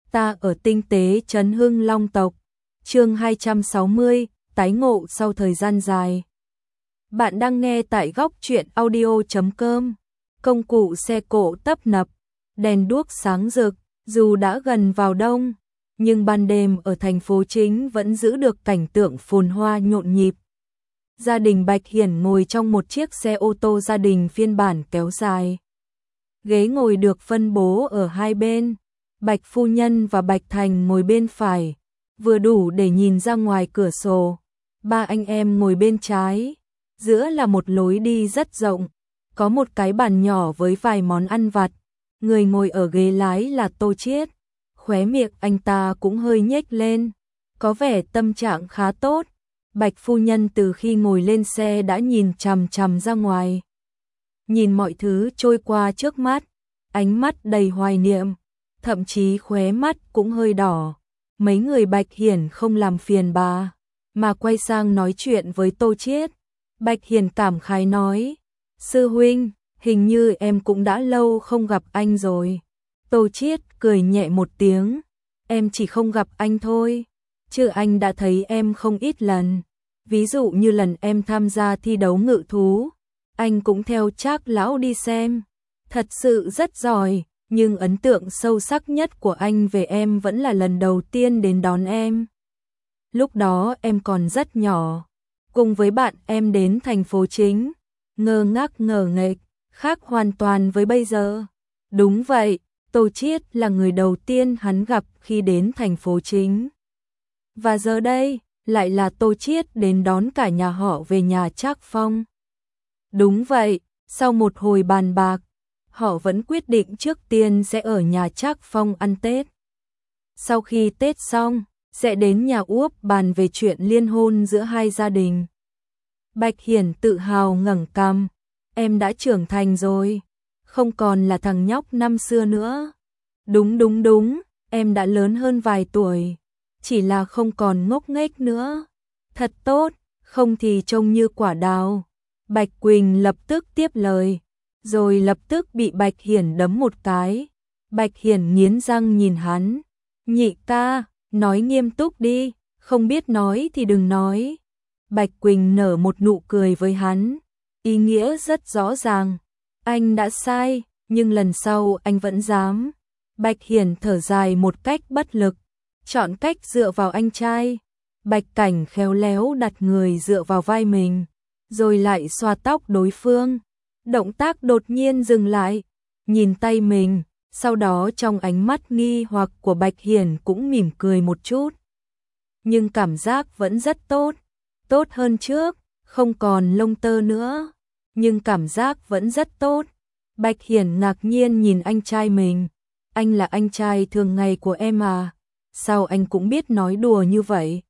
Ta ở tinh tế trấn Hưng Long tộc. Chương 260, tái ngộ sau thời gian dài. Bạn đang nghe tại góc truyện audio.com. Công cụ xe cộ tấp nập, đèn đuốc sáng rực, dù đã gần vào đông, nhưng ban đêm ở thành phố chính vẫn giữ được cảnh tượng phồn hoa nhộn nhịp. Gia đình Bạch Hiển ngồi trong một chiếc xe ô tô gia đình phiên bản kéo dài. Ghế ngồi được phân bố ở hai bên. Bạch phu nhân và Bạch Thành ngồi bên phải, vừa đủ để nhìn ra ngoài cửa sổ. Ba anh em ngồi bên trái, giữa là một lối đi rất rộng, có một cái bàn nhỏ với vài món ăn vặt. Người ngồi ở ghế lái là Tô Chiết, khóe miệng anh ta cũng hơi nhếch lên, có vẻ tâm trạng khá tốt. Bạch phu nhân từ khi ngồi lên xe đã nhìn chằm chằm ra ngoài, nhìn mọi thứ trôi qua trước mắt, ánh mắt đầy hoài niệm, thậm chí khóe mắt cũng hơi đỏ. Mấy người Bạch Hiển không làm phiền bà, mà quay sang nói chuyện với Tô Chiết. Bạch Hiển cảm khái nói, sư huynh, hình như em cũng đã lâu không gặp anh rồi. Tô Chiết cười nhẹ một tiếng, em chỉ không gặp anh thôi, chứ anh đã thấy em không ít lần. Ví dụ như lần em tham gia thi đấu ngự thú, anh cũng theo Trác lão đi xem, thật sự rất giỏi. Nhưng ấn tượng sâu sắc nhất của anh về em vẫn là lần đầu tiên đến đón em. Lúc đó em còn rất nhỏ, cùng với bạn em đến thành phố chính, ngơ ngác ngờ nghệch, khác hoàn toàn với bây giờ. Đúng vậy, Tô Chiết là người đầu tiên hắn gặp khi đến thành phố chính. Và giờ đây, lại là Tô Chiết đến đón cả nhà họ về nhà Trác Phong. Đúng vậy, sau một hồi bàn bạc, họ vẫn quyết định trước tiên sẽ ở nhà Trác Phong ăn Tết. Sau khi Tết xong, sẽ đến nhà Úp bàn về chuyện liên hôn giữa hai gia đình. Bạch Hiển tự hào ngẩng cằm, em đã trưởng thành rồi, không còn là thằng nhóc năm xưa nữa. Đúng, em đã lớn hơn vài tuổi, chỉ là không còn ngốc nghếch nữa. Thật tốt, không thì trông như quả đào. Bạch Quỳnh lập tức tiếp lời, rồi lập tức bị Bạch Hiển đấm một cái. Bạch Hiển nghiến răng nhìn hắn, nhị ca, nói nghiêm túc đi, không biết nói thì đừng nói. Bạch Quỳnh nở một nụ cười với hắn, ý nghĩa rất rõ ràng, anh đã sai, nhưng lần sau anh vẫn dám. Bạch Hiển thở dài một cách bất lực, chọn cách dựa vào anh trai. Bạch Cảnh khéo léo đặt người dựa vào vai mình, rồi lại xoa tóc đối phương. Động tác đột nhiên dừng lại, nhìn tay mình, sau đó trong ánh mắt nghi hoặc của Bạch Hiển cũng mỉm cười một chút. Nhưng cảm giác vẫn rất tốt, tốt hơn trước, không còn lông tơ nữa, nhưng cảm giác vẫn rất tốt. Bạch Hiển ngạc nhiên nhìn anh trai mình, anh là anh trai thường ngày của em à, sao anh cũng biết nói đùa như vậy?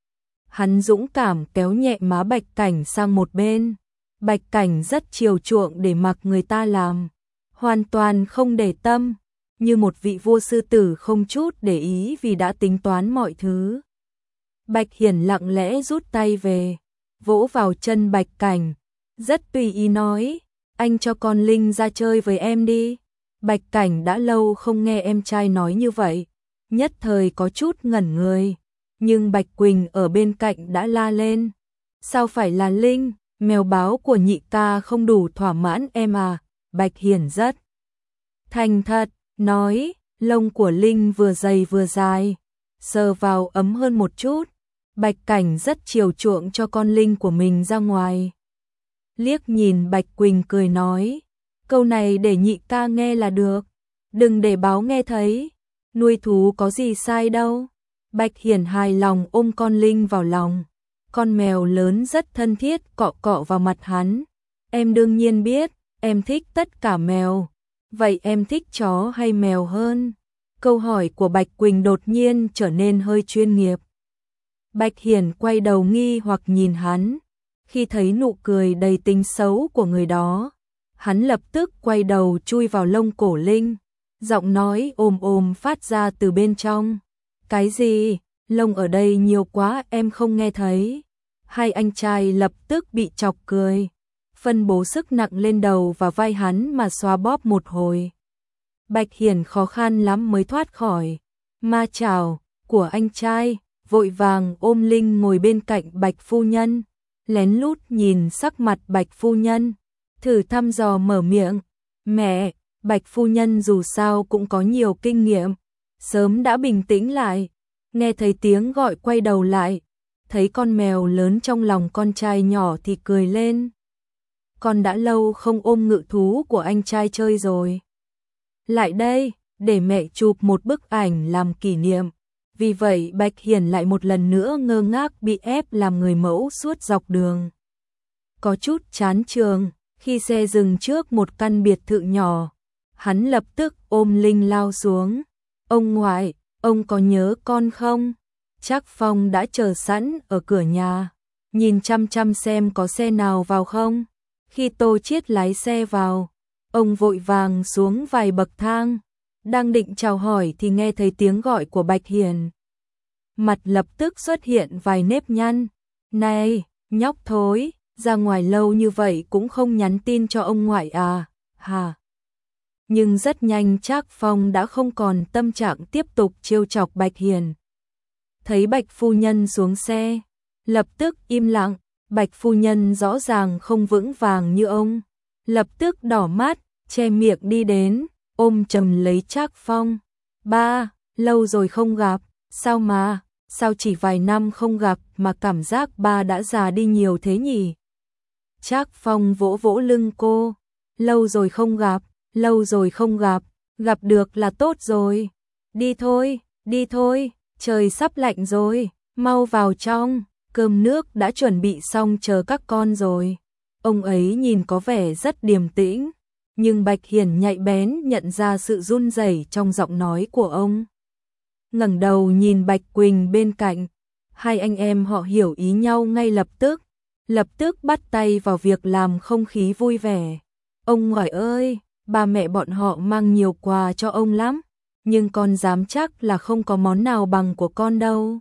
Hắn dũng cảm kéo nhẹ má Bạch Cảnh sang một bên. Bạch Cảnh rất chiều chuộng để mặc người ta làm, hoàn toàn không để tâm, như một vị vua sư tử không chút để ý vì đã tính toán mọi thứ. Bạch Hiển lặng lẽ rút tay về, vỗ vào chân Bạch Cảnh, rất tùy ý nói, anh cho con Linh ra chơi với em đi. Bạch Cảnh đã lâu không nghe em trai nói như vậy, nhất thời có chút ngẩn người, nhưng Bạch Quỳnh ở bên cạnh đã la lên, sao phải là Linh? Mèo báo của nhị ca không đủ thỏa mãn em à? Bạch Hiển rất thành thật, nói, lông của Linh vừa dày vừa dài, sờ vào ấm hơn một chút. Bạch Cảnh rất chiều chuộng cho con Linh của mình ra ngoài. Liếc nhìn Bạch Quỳnh cười nói, câu này để nhị ca nghe là được, đừng để báo nghe thấy, nuôi thú có gì sai đâu. Bạch Hiển hài lòng ôm con Linh vào lòng. Con mèo lớn rất thân thiết cọ cọ vào mặt hắn. Em đương nhiên biết, em thích tất cả mèo. Vậy em thích chó hay mèo hơn? Câu hỏi của Bạch Quỳnh đột nhiên trở nên hơi chuyên nghiệp. Bạch Hiển quay đầu nghi hoặc nhìn hắn. Khi thấy nụ cười đầy tính xấu của người đó, hắn lập tức quay đầu chui vào lông cổ Linh. Giọng nói ồm phát ra từ bên trong. Cái gì? Lông ở đây nhiều quá em không nghe thấy. Hai anh trai lập tức bị chọc cười, phân bố sức nặng lên đầu và vai hắn mà xoa bóp một hồi. Bạch Hiển khó khăn lắm mới thoát khỏi. Ma chào của anh trai, vội vàng ôm Linh ngồi bên cạnh Bạch phu nhân, lén lút nhìn sắc mặt Bạch phu nhân, thử thăm dò mở miệng, "Mẹ." Bạch phu nhân dù sao cũng có nhiều kinh nghiệm, sớm đã bình tĩnh lại, nghe thấy tiếng gọi quay đầu lại, thấy con mèo lớn trong lòng con trai nhỏ thì cười lên. Con đã lâu không ôm ngự thú của anh trai chơi rồi. Lại đây, để mẹ chụp một bức ảnh làm kỷ niệm. Vì vậy Bạch Hiển lại một lần nữa ngơ ngác bị ép làm người mẫu suốt dọc đường. Có chút chán trường, khi xe dừng trước một căn biệt thự nhỏ, hắn lập tức ôm Linh lao xuống. "Ông ngoại, ông có nhớ con không?" Trác Phong đã chờ sẵn ở cửa nhà, nhìn chăm chăm xem có xe nào vào không. Khi Tô Chiết lái xe vào, ông vội vàng xuống vài bậc thang, đang định chào hỏi thì nghe thấy tiếng gọi của Bạch Hiển. Mặt lập tức xuất hiện vài nếp nhăn. "Này, nhóc thối, ra ngoài lâu như vậy cũng không nhắn tin cho ông ngoại à, hả?" Nhưng rất nhanh Trác Phong đã không còn tâm trạng tiếp tục trêu chọc Bạch Hiển. Thấy Bạch phu nhân xuống xe, lập tức im lặng. Bạch phu nhân rõ ràng không vững vàng như ông, lập tức đỏ mắt, che miệng đi đến, ôm chầm lấy Trác Phong. "Ba, lâu rồi không gặp, sao chỉ vài năm không gặp mà cảm giác ba đã già đi nhiều thế nhỉ?" Trác Phong vỗ vỗ lưng cô, lâu rồi không gặp, gặp được là tốt rồi. Đi thôi, trời sắp lạnh rồi, mau vào trong, cơm nước đã chuẩn bị xong chờ các con rồi." Ông ấy nhìn có vẻ rất điềm tĩnh, nhưng Bạch Hiển nhạy bén nhận ra sự run rẩy trong giọng nói của ông. Ngẩng đầu nhìn Bạch Quỳnh bên cạnh, hai anh em họ hiểu ý nhau ngay lập tức bắt tay vào việc làm không khí vui vẻ. "Ông ngoại ơi, ba mẹ bọn họ mang nhiều quà cho ông lắm, nhưng con dám chắc là không có món nào bằng của con đâu."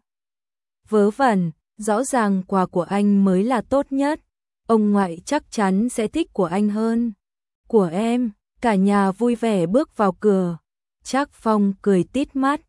"Vớ vẩn, rõ ràng quà của anh mới là tốt nhất, ông ngoại chắc chắn sẽ thích của anh hơn." "Của em." Cả nhà vui vẻ bước vào cửa. Trác Phong cười tít mắt,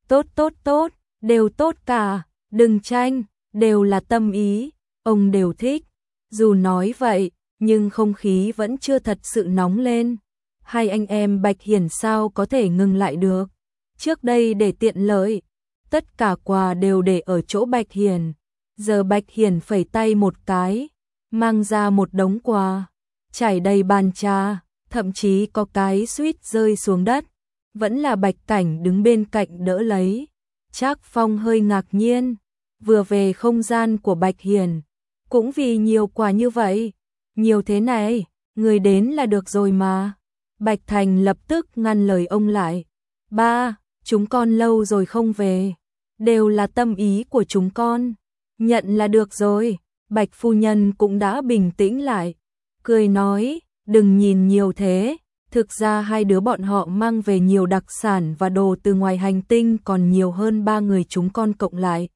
tốt, đều tốt cả, đừng tranh, đều là tâm ý, ông đều thích." Dù nói vậy, nhưng không khí vẫn chưa thật sự nóng lên. Hai anh em Bạch Hiển sao có thể ngừng lại được. Trước đây để tiện lợi, tất cả quà đều để ở chỗ Bạch Hiển. Giờ Bạch Hiển phẩy tay một cái, mang ra một đống quà, trải đầy bàn trà, thậm chí có cái suýt rơi xuống đất. Vẫn là Bạch Cảnh đứng bên cạnh đỡ lấy. Trác Phong hơi ngạc nhiên, vừa về không gian của Bạch Hiển, cũng vì nhiều quà như vậy. "Nhiều thế này, người đến là được rồi mà." Bạch Thành lập tức ngăn lời ông lại. "Ba, chúng con lâu rồi không về, đều là tâm ý của chúng con, nhận là được rồi." Bạch phu nhân cũng đã bình tĩnh lại, cười nói, "Đừng nhìn nhiều thế, thực ra hai đứa bọn họ mang về nhiều đặc sản và đồ từ ngoài hành tinh còn nhiều hơn ba người chúng con cộng lại.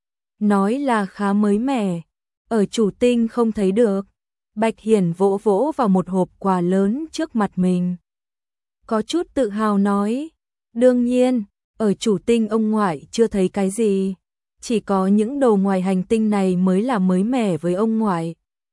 Nói là khá mới mẻ, ở chủ tinh không thấy được." Bạch Hiển vỗ vỗ vào một hộp quà lớn trước mặt mình, có chút tự hào nói, "Đương nhiên, ở chủ tinh ông ngoại chưa thấy cái gì, chỉ có những đồ ngoài hành tinh này mới là mới mẻ với ông ngoại.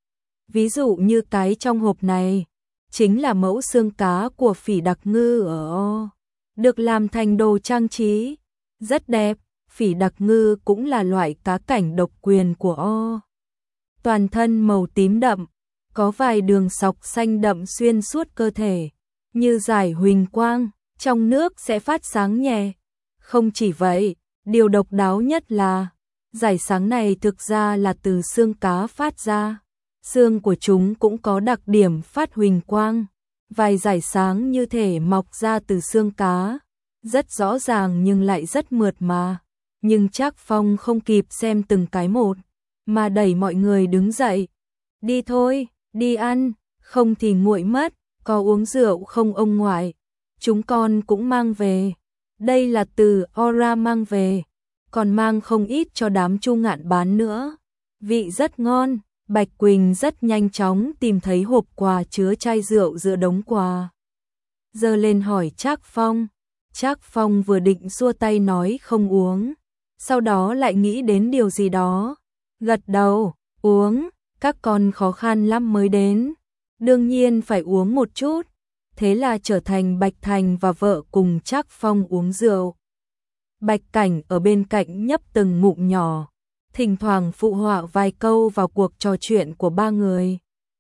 Ví dụ như cái trong hộp này, chính là mẫu xương cá của phỉ đặc ngư ở O, được làm thành đồ trang trí, rất đẹp. Phỉ đặc ngư cũng là loại cá cảnh độc quyền của O. Toàn thân màu tím đậm, có vài đường sọc xanh đậm xuyên suốt cơ thể, như dải huỳnh quang, trong nước sẽ phát sáng nhẹ. Không chỉ vậy, điều độc đáo nhất là, dải sáng này thực ra là từ xương cá phát ra. Xương của chúng cũng có đặc điểm phát huỳnh quang, vài dải sáng như thể mọc ra từ xương cá, rất rõ ràng nhưng lại rất mượt mà." Nhưng Trác Phong không kịp xem từng cái một, mà đẩy mọi người đứng dậy. "Đi thôi, đi ăn, không thì nguội mất, có uống rượu không ông ngoại? Chúng con cũng mang về. Đây là từ Ora mang về, còn mang không ít cho đám Chu Ngạn bán nữa. Vị rất ngon." Bạch Quỳnh rất nhanh chóng tìm thấy hộp quà chứa chai rượu giữa đống quà, giơ lên hỏi Trác Phong. Trác Phong vừa định xua tay nói không uống, sau đó lại nghĩ đến điều gì đó, gật đầu, uống, các con khó khăn lắm mới đến, đương nhiên phải uống một chút. Thế là trở thành Bạch Thành và vợ cùng Trác Phong uống rượu. Bạch Cảnh ở bên cạnh nhấp từng ngụm nhỏ, thỉnh thoảng phụ họa vài câu vào cuộc trò chuyện của ba người.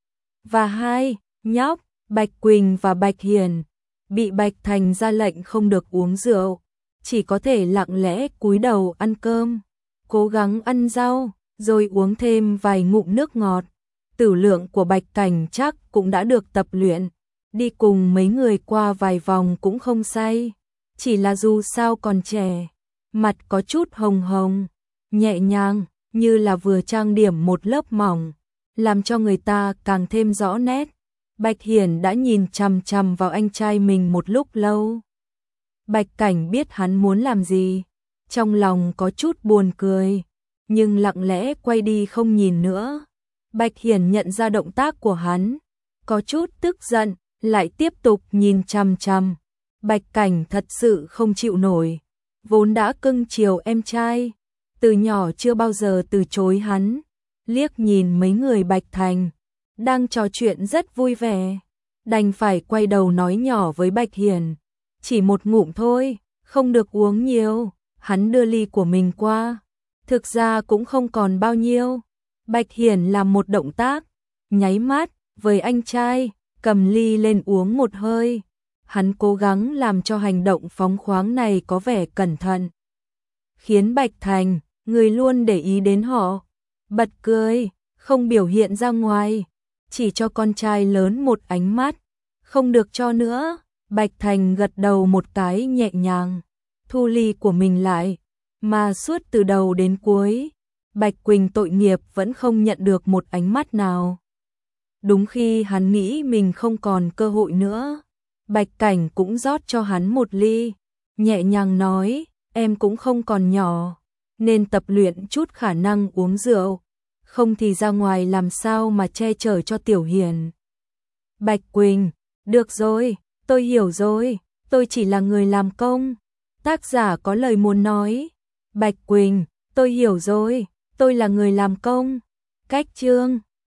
Và hai nhóc, Bạch Quỳnh và Bạch Hiền, bị Bạch Thành ra lệnh không được uống rượu, chỉ có thể lặng lẽ cúi đầu ăn cơm, cố gắng ăn rau, rồi uống thêm vài ngụm nước ngọt. Tử lượng của Bạch Cảnh chắc cũng đã được tập luyện, đi cùng mấy người qua vài vòng cũng không say, chỉ là dù sao còn trẻ, mặt có chút hồng hồng, nhẹ nhàng, như là vừa trang điểm một lớp mỏng, làm cho người ta càng thêm rõ nét. Bạch Hiển đã nhìn chằm chằm vào anh trai mình một lúc lâu. Bạch Cảnh biết hắn muốn làm gì, trong lòng có chút buồn cười, nhưng lặng lẽ quay đi không nhìn nữa. Bạch Hiển nhận ra động tác của hắn, có chút tức giận, lại tiếp tục nhìn chằm chằm. Bạch Cảnh thật sự không chịu nổi, vốn đã cưng chiều em trai, từ nhỏ chưa bao giờ từ chối hắn. Liếc nhìn mấy người Bạch Thành đang trò chuyện rất vui vẻ, đành phải quay đầu nói nhỏ với Bạch Hiển, chỉ một ngụm thôi, không được uống nhiều. Hắn đưa ly của mình qua, thực ra cũng không còn bao nhiêu. Bạch Hiển làm một động tác, nháy mắt với anh trai, cầm ly lên uống một hơi. Hắn cố gắng làm cho hành động phóng khoáng này có vẻ cẩn thận, khiến Bạch Thành, người luôn để ý đến họ, bật cười, không biểu hiện ra ngoài, chỉ cho con trai lớn một ánh mắt, không được cho nữa. Bạch Thành gật đầu một cái nhẹ nhàng, thu ly của mình lại, mà suốt từ đầu đến cuối, Bạch Quỳnh tội nghiệp vẫn không nhận được một ánh mắt nào. Đúng khi hắn nghĩ mình không còn cơ hội nữa, Bạch Cảnh cũng rót cho hắn một ly, nhẹ nhàng nói, em cũng không còn nhỏ, nên tập luyện chút khả năng uống rượu, không thì ra ngoài làm sao mà che chở cho Tiểu Hiền. Bạch Quỳnh, được rồi, tôi hiểu rồi, tôi chỉ là người làm công. Tác giả có lời muốn nói. Bạch Quỳnh, tôi hiểu rồi, tôi là người làm công. Cách chương